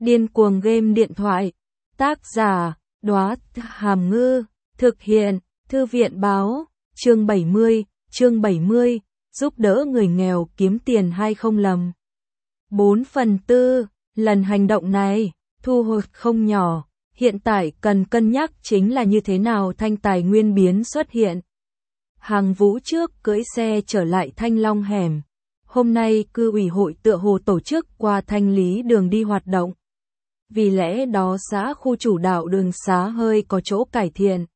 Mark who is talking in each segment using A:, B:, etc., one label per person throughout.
A: Điên cuồng game điện thoại. Tác giả, Đóa Hàm Ngư. Thực hiện, Thư viện báo. Chương 70, giúp đỡ người nghèo kiếm tiền hay không lầm. 4/4, lần hành động này, thu hồi không nhỏ. Hiện tại cần cân nhắc chính là như thế nào thanh tài nguyên biến xuất hiện. Hàng Vũ trước cưỡi xe trở lại Thanh Long hẻm. Hôm nay cư ủy hội tựa hồ tổ chức qua thanh lý đường đi hoạt động. Vì lẽ đó xã khu chủ đạo đường xá hơi có chỗ cải thiện.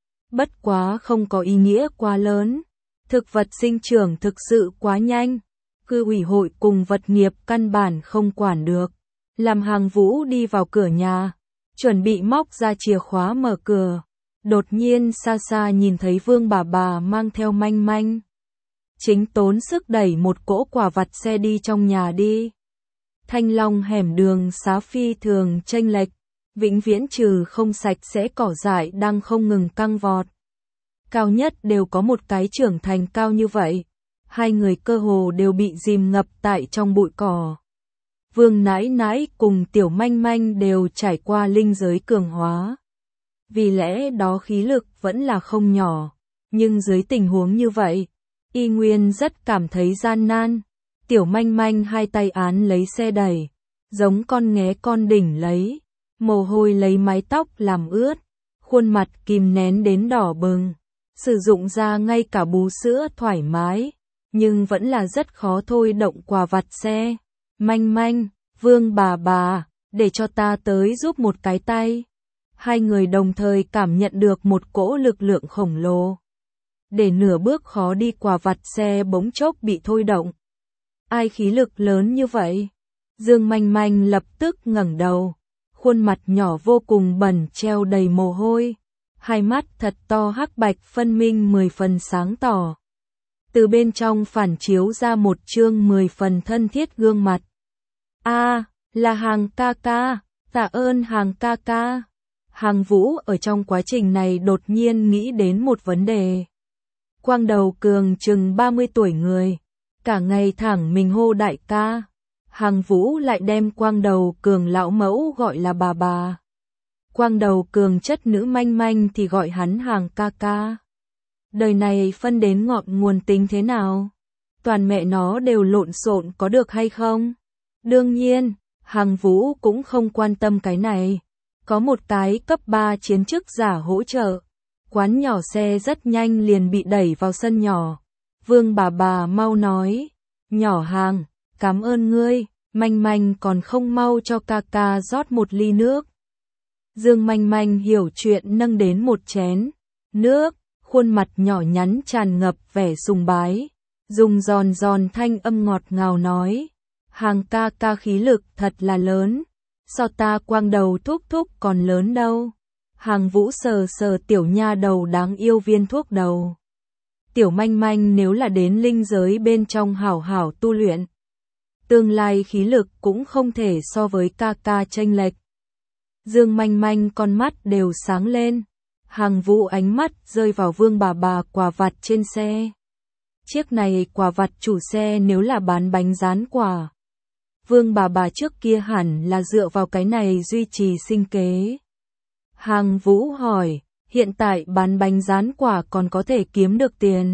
A: Bất quá không có ý nghĩa quá lớn. Thực vật sinh trưởng thực sự quá nhanh. Cư ủy hội cùng vật nghiệp căn bản không quản được. Làm Hàng Vũ đi vào cửa nhà. Chuẩn bị móc ra chìa khóa mở cửa. Đột nhiên xa xa nhìn thấy Vương bà mang theo Manh Manh. Chính tốn sức đẩy một cỗ quả vặt xe đi trong nhà đi. Thanh Long hẻm đường xá phi thường chênh lệch, vĩnh viễn trừ không sạch sẽ cỏ dại đang không ngừng căng vọt. Cao nhất đều có một cái trưởng thành cao như vậy, hai người cơ hồ đều bị dìm ngập tại trong bụi cỏ. Vương Nãi Nãi cùng Tiểu Manh Manh đều trải qua linh giới cường hóa. Vì lẽ đó khí lực vẫn là không nhỏ, nhưng dưới tình huống như vậy, y nguyên rất cảm thấy gian nan. Tiểu Manh Manh hai tay án lấy xe đẩy, giống con nghé con đỉnh lấy, mồ hôi lấy mái tóc làm ướt, khuôn mặt kìm nén đến đỏ bừng, sử dụng ra ngay cả bú sữa thoải mái, nhưng vẫn là rất khó thôi động quả vặt xe. Manh Manh, Vương bà, để cho ta tới giúp một cái tay. Hai người đồng thời cảm nhận được một cỗ lực lượng khổng lồ. Để nửa bước khó đi quả vặt xe bỗng chốc bị thôi động. Ai khí lực lớn như vậy? Dương Manh Manh lập tức ngẩng đầu, khuôn mặt nhỏ vô cùng bẩn treo đầy mồ hôi, hai mắt thật to hắc bạch phân minh 10 phần sáng tỏ. Từ bên trong phản chiếu ra một chương 10 phần thân thiết gương mặt. Là Hàng ca ca, tạ ơn Hàng ca ca. Hàng Vũ ở trong quá trình này đột nhiên nghĩ đến một vấn đề. Quang đầu cường chừng 30 tuổi người, cả ngày thẳng mình hô đại ca. Hàng Vũ lại đem Quang đầu cường lão mẫu gọi là bà. Quang đầu cường chất nữ Manh Manh thì gọi hắn Hàng ca ca. Đời này phân đến ngọn nguồn tính thế nào? Toàn mẹ nó đều lộn xộn có được hay không? Đương nhiên, Hàng Vũ cũng không quan tâm cái này. Có một cái cấp 3 chiến chức giả hỗ trợ. Quán nhỏ xe rất nhanh liền bị đẩy vào sân nhỏ. Vương bà mau nói. Nhỏ Hàng, cảm ơn ngươi. Manh Manh còn không mau cho ca ca rót một ly nước. Dương Manh Manh hiểu chuyện nâng đến một chén nước. Khuôn mặt nhỏ nhắn tràn ngập vẻ sùng bái. Dùng giòn thanh âm ngọt ngào nói. Hàng ca ca khí lực thật là lớn. So ta Quang đầu thúc còn lớn đâu. Hàng Vũ sờ tiểu nha đầu đáng yêu viên thuốc đầu. Tiểu Manh Manh nếu là đến linh giới bên trong hảo tu luyện, tương lai khí lực cũng không thể so với ca ca chênh lệch. Dương Manh Manh con mắt đều sáng lên. Hàng Vũ ánh mắt rơi vào Vương bà quả vặt trên xe. Chiếc này quả vặt chủ xe nếu là bán bánh rán quả. Vương bà trước kia hẳn là dựa vào cái này duy trì sinh kế. Hàng Vũ hỏi, hiện tại bán bánh rán quả còn có thể kiếm được tiền?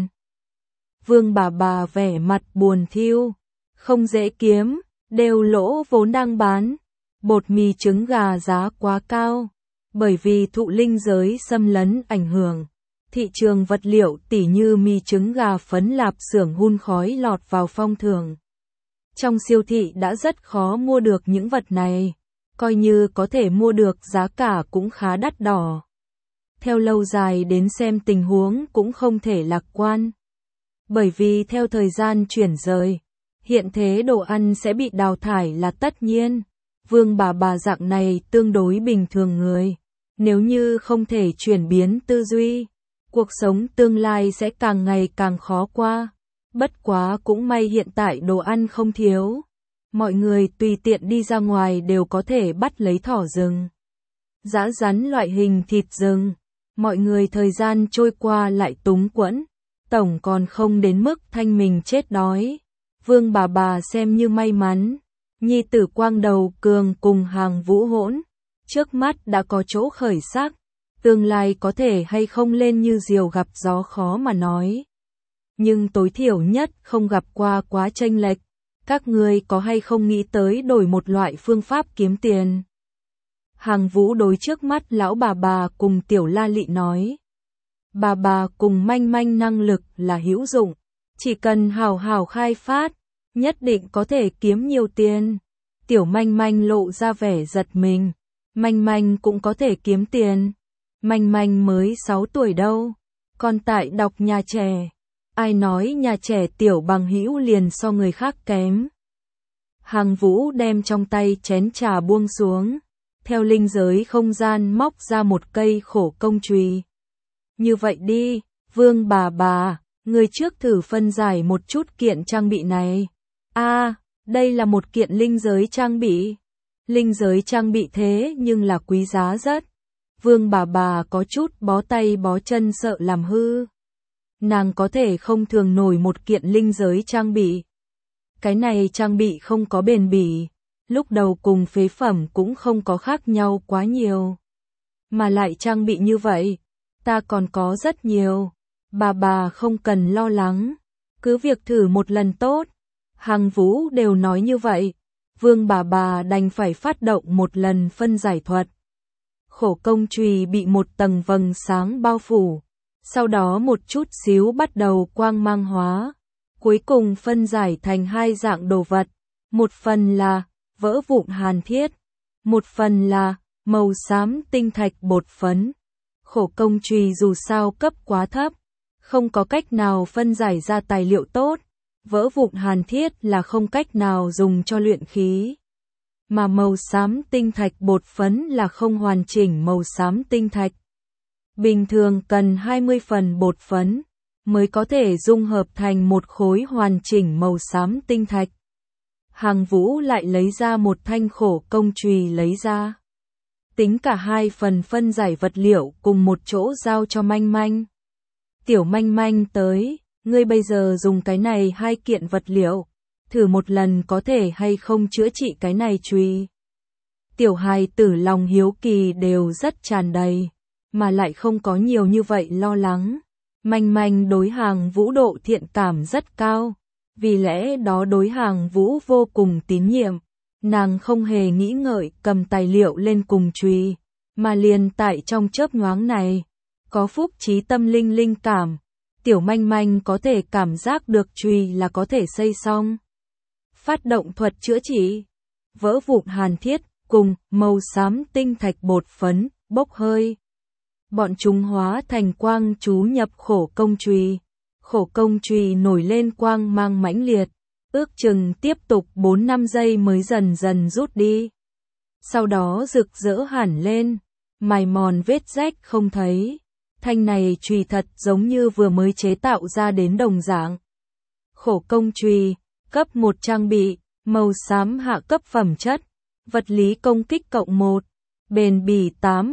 A: Vương bà vẻ mặt buồn thiu, không dễ kiếm, đều lỗ vốn đang bán. Bột mì trứng gà giá quá cao, bởi vì thụ linh giới xâm lấn ảnh hưởng. Thị trường vật liệu tỉ như mì trứng gà phấn lạp xưởng hun khói lọt vào phong thưởng. Trong siêu thị đã rất khó mua được những vật này, coi như có thể mua được giá cả cũng khá đắt đỏ. Theo lâu dài đến xem tình huống cũng không thể lạc quan. Bởi vì theo thời gian chuyển rời, hiện thế đồ ăn sẽ bị đào thải là tất nhiên. Vương bà dạng này tương đối bình thường người. Nếu như không thể chuyển biến tư duy, cuộc sống tương lai sẽ càng ngày càng khó qua. Bất quá cũng may hiện tại đồ ăn không thiếu. Mọi người tùy tiện đi ra ngoài đều có thể bắt lấy thỏ rừng, dã rắn loại hình thịt rừng. Mọi người thời gian trôi qua lại túng quẫn, tổng còn không đến mức thanh mình chết đói. Vương bà xem như may mắn. Nhi tử Quang Đầu Cường cùng Hàng Vũ hỗn, trước mắt đã có chỗ khởi sắc, tương lai có thể hay không lên như diều gặp gió khó mà nói. Nhưng tối thiểu nhất không gặp qua quá chênh lệch, các ngươi có hay không nghĩ tới đổi một loại phương pháp kiếm tiền? Hàng Vũ đối trước mắt lão bà cùng Tiểu La Lị nói. Bà cùng Manh Manh năng lực là hữu dụng, chỉ cần hào hào khai phát, nhất định có thể kiếm nhiều tiền. Tiểu Manh Manh lộ ra vẻ giật mình, Manh Manh cũng có thể kiếm tiền. Manh Manh mới 6 tuổi đâu, còn tại đọc nhà trẻ. Ai nói nhà trẻ tiểu bằng hữu liền so người khác kém. Hàng Vũ đem trong tay chén trà buông xuống, theo linh giới không gian móc ra một cây khổ công chùy. Như vậy đi, Vương bà, người trước thử phân giải một chút kiện trang bị này. Đây là một kiện linh giới trang bị. Linh giới trang bị thế nhưng là quý giá rất. Vương bà có chút bó tay bó chân sợ làm hư. Nàng có thể không thường nổi một kiện linh giới trang bị. Cái này trang bị không có bền bỉ, lúc đầu cùng phế phẩm cũng không có khác nhau quá nhiều. Mà lại trang bị như vậy, ta còn có rất nhiều. Bà không cần lo lắng, cứ việc thử một lần tốt. Hàng Vũ đều nói như vậy, Vương bà đành phải phát động một lần phân giải thuật. Khổ công chùy bị một tầng vầng sáng bao phủ, sau đó một chút xíu bắt đầu quang mang hóa, cuối cùng phân giải thành hai dạng đồ vật, một phần là vỡ vụn hàn thiết, một phần là màu xám tinh thạch bột phấn. Khổ công chùy dù sao cấp quá thấp, không có cách nào phân giải ra tài liệu tốt, vỡ vụn hàn thiết là không cách nào dùng cho luyện khí. Mà màu xám tinh thạch bột phấn là không hoàn chỉnh màu xám tinh thạch. Bình thường cần 20 phần bột phấn mới có thể dung hợp thành một khối hoàn chỉnh màu xám tinh thạch. Hàng Vũ lại lấy ra một thanh khổ công chùy lấy ra. Tính cả hai phần phân giải vật liệu cùng một chỗ giao cho Manh Manh. Tiểu Manh Manh tới, ngươi bây giờ dùng cái này hai kiện vật liệu, thử một lần có thể hay không chữa trị cái này chùy. Tiểu hài tử lòng hiếu kỳ đều rất tràn đầy, mà lại không có nhiều như vậy lo lắng. Manh Manh đối Hàng Vũ độ thiện cảm rất cao, vì lẽ đó đối Hàng Vũ vô cùng tín nhiệm. Nàng không hề nghĩ ngợi cầm tài liệu lên cùng chùy, mà liền tại trong chớp nhoáng này, có phúc trí tâm linh linh cảm, Tiểu Manh Manh có thể cảm giác được chùy là có thể xây xong. Phát động thuật chữa trị, vỡ vụn hàn thiết cùng màu xám tinh thạch bột phấn bốc hơi. Bọn chúng hóa thành quang chú nhập khổ công chùy. Khổ công chùy nổi lên quang mang mãnh liệt, ước chừng tiếp tục 4-5 giây mới dần dần rút đi. Sau đó rực rỡ hẳn lên, mài mòn vết rách không thấy. Thanh này chùy thật giống như vừa mới chế tạo ra đến đồng dạng. Khổ công chùy, cấp 1 trang bị, màu xám hạ cấp phẩm chất, vật lý công kích cộng 1, bền bỉ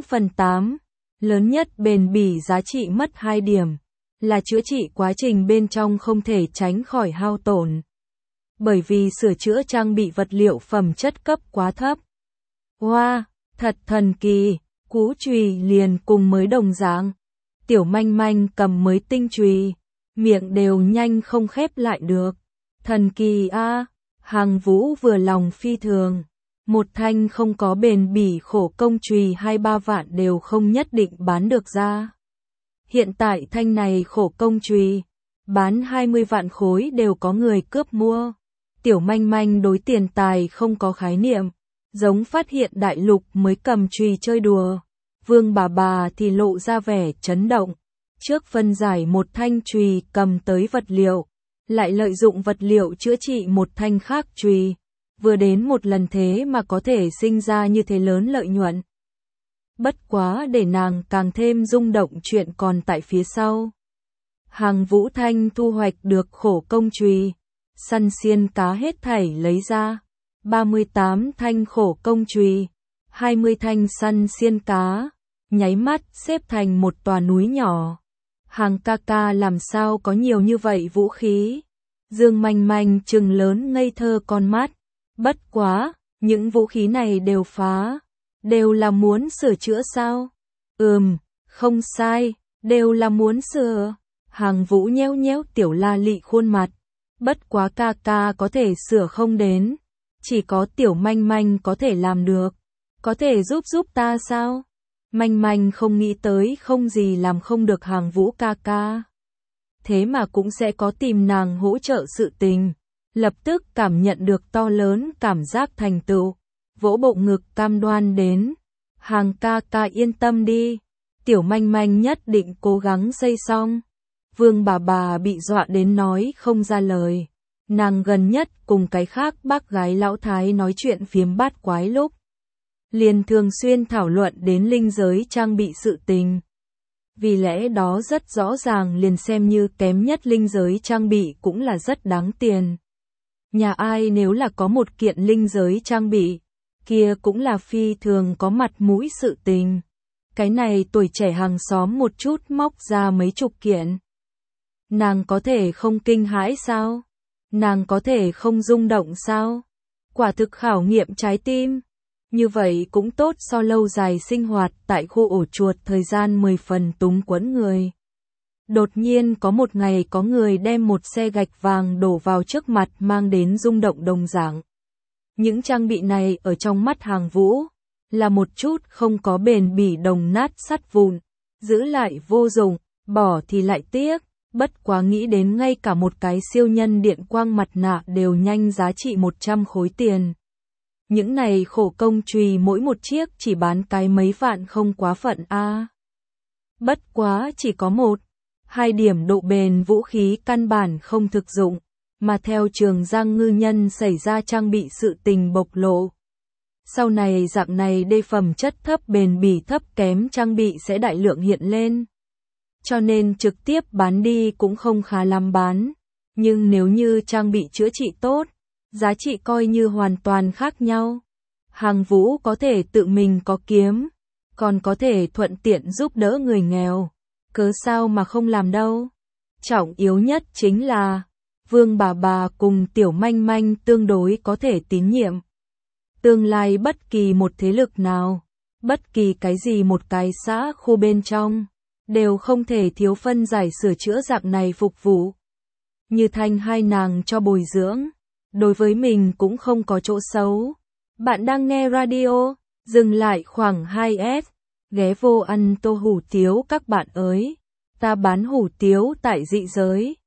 A: 8/8, lớn nhất bền bỉ giá trị mất 2 điểm, là chữa trị quá trình bên trong không thể tránh khỏi hao tổn. Bởi vì sửa chữa trang bị vật liệu phẩm chất cấp quá thấp. Wow, thật thần kỳ, cú chùy liền cùng mới đồng dạng. Tiểu Manh Manh cầm mới tinh chùy, miệng đều nhanh không khép lại được. Thần kỳ a, Hàng Vũ vừa lòng phi thường. Một thanh không có bền bỉ khổ công chùy 2-3 vạn đều không nhất định bán được ra. Hiện tại thanh này khổ công chùy, bán 20 vạn khối đều có người cướp mua. Tiểu Manh Manh đối tiền tài không có khái niệm, giống phát hiện đại lục mới cầm chùy chơi đùa. Vương bà thì lộ ra vẻ chấn động. Trước phân giải một thanh chùy cầm tới vật liệu, lại lợi dụng vật liệu chữa trị một thanh khác chùy. Vừa đến một lần thế mà có thể sinh ra như thế lớn lợi nhuận. Bất quá để nàng càng thêm rung động chuyện còn tại phía sau. Hàng Vũ Thanh thu hoạch được khổ công chùy, săn xiên cá hết thảy lấy ra. 38 thanh khổ công chùy, 20 thanh săn xiên cá, nháy mắt xếp thành một tòa núi nhỏ. Hàng ca ca làm sao có nhiều như vậy vũ khí? Dương Manh Manh trừng lớn ngây thơ con mắt, Bất quá, những vũ khí này đều phá, đều là muốn sửa chữa sao? Không sai, đều là muốn sửa. Hàng Vũ nhéo nhéo Tiểu La Lị khuôn mặt. Bất quá ca ca có thể sửa không đến. Chỉ có Tiểu Manh Manh có thể làm được. Có thể giúp ta sao? Manh Manh không nghĩ tới không gì làm không được Hàng Vũ ca ca. Thế mà cũng sẽ có tìm nàng hỗ trợ sự tình. Lập tức cảm nhận được to lớn cảm giác thành tựu. Vỗ bộ ngực cam đoan đến. Hàng ca ca yên tâm đi. Tiểu Manh Manh nhất định cố gắng xây xong. Vương bà bị dọa đến nói không ra lời. Nàng gần nhất cùng cái khác bác gái lão thái nói chuyện phiếm bát quái lúc. Liền thường xuyên thảo luận đến linh giới trang bị sự tình. Vì lẽ đó rất rõ ràng liền xem như kém nhất linh giới trang bị cũng là rất đáng tiền. Nhà ai nếu là có một kiện linh giới trang bị, kia cũng là phi thường có mặt mũi sự tình. Cái này tuổi trẻ hàng xóm một chút móc ra mấy chục kiện. Nàng có thể không kinh hãi sao? Nàng có thể không rung động sao? Quả thực khảo nghiệm trái tim. Như vậy cũng tốt so lâu dài sinh hoạt tại khu ổ chuột thời gian 10 phần túng quẫn người. Đột nhiên có một ngày có người đem một xe gạch vàng đổ vào trước mặt mang đến rung động đồng dạng. Những trang bị này ở trong mắt Hàng Vũ là một chút không có bền bỉ đồng nát sắt vụn, giữ lại vô dụng, bỏ thì lại tiếc, bất quá nghĩ đến ngay cả một cái siêu nhân điện quang mặt nạ đều nhanh giá trị 100 khối tiền. Những này khổ công chùy mỗi một chiếc chỉ bán cái mấy vạn không quá phận a. Bất quá chỉ có 1-2 điểm độ bền vũ khí căn bản không thực dụng, mà theo Trường Giang ngư nhân xảy ra trang bị sự tình bộc lộ. Sau này dạng này đê phẩm chất thấp bền bỉ thấp kém trang bị sẽ đại lượng hiện lên. Cho nên trực tiếp bán đi cũng không khá lắm bán. Nhưng nếu như trang bị chữa trị tốt, giá trị coi như hoàn toàn khác nhau. Hàng Vũ có thể tự mình có kiếm, còn có thể thuận tiện giúp đỡ người nghèo. Cớ sao mà không làm đâu. Trọng yếu nhất chính là Vương bà cùng Tiểu Manh Manh tương đối có thể tín nhiệm. Tương lai bất kỳ một thế lực nào, bất kỳ cái gì một cái xã khu bên trong, đều không thể thiếu phân giải sửa chữa dạng này phục vụ. Như Thanh hai nàng cho bồi dưỡng, đối với mình cũng không có chỗ xấu. Bạn đang nghe radio, dừng lại khoảng 2S, ghé vô ăn tô hủ tiếu các bạn ơi. Ta bán hủ tiếu tại dị giới.